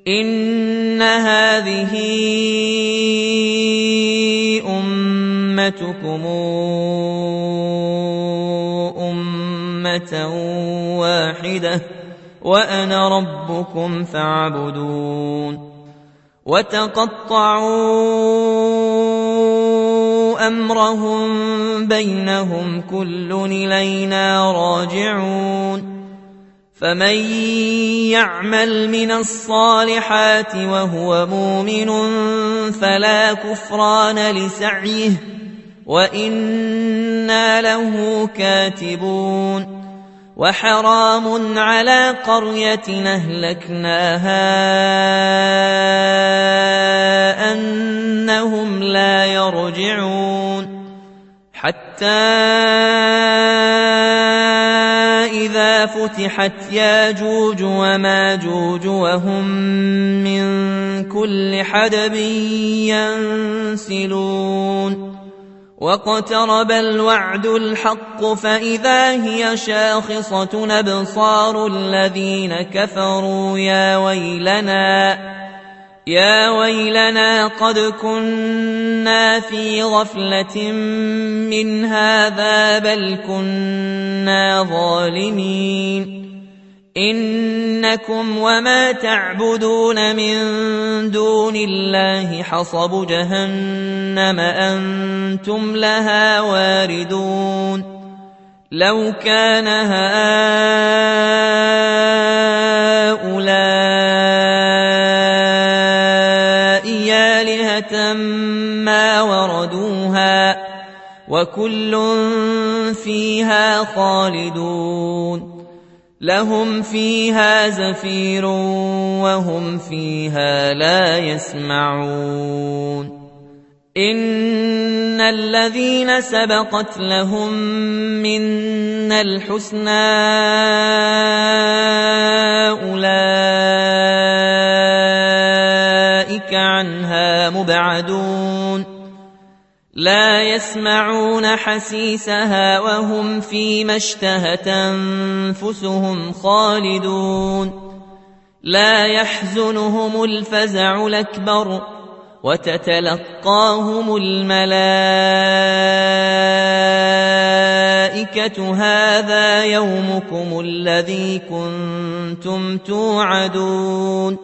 إن هذه أمتكم أمة واحدة وأنا ربكم فاعبدون وتقطعوا أمرهم بينهم كل إلينا راجعون فمن يعمل من الصالحات وهو مؤمن فلا كفران لسعيه وإنا له كاتبون وحرام على قرية أهلكناها أنهم لا يرجعون حتى إذا فتحت ياجوج وماجوج وهم من كل حدب ينسلون واقترب الوعد الحق فإذا هي شاخصة أبصار الذين كفروا يا ويلنا قد كنا في غفلة من هذا بل كنا ظالمين إنكم وما تعبدون من دون الله حصب جهنم أنتم لها واردون لو كان هؤلاء آلهة ما وردوها وكل فيها خالدون لهم فيها زفير وهم فيها لا يسمعون إن الذين سبقت لهم منا الحسنى أولئك عنها مبعدون لا يسمعون حسيسها وهم فيما اشتهت أنفسهم خالدون لا يحزنهم الفزع الأكبر وتتلقاهم الملائكة هذا يومكم الذي كنتم توعدون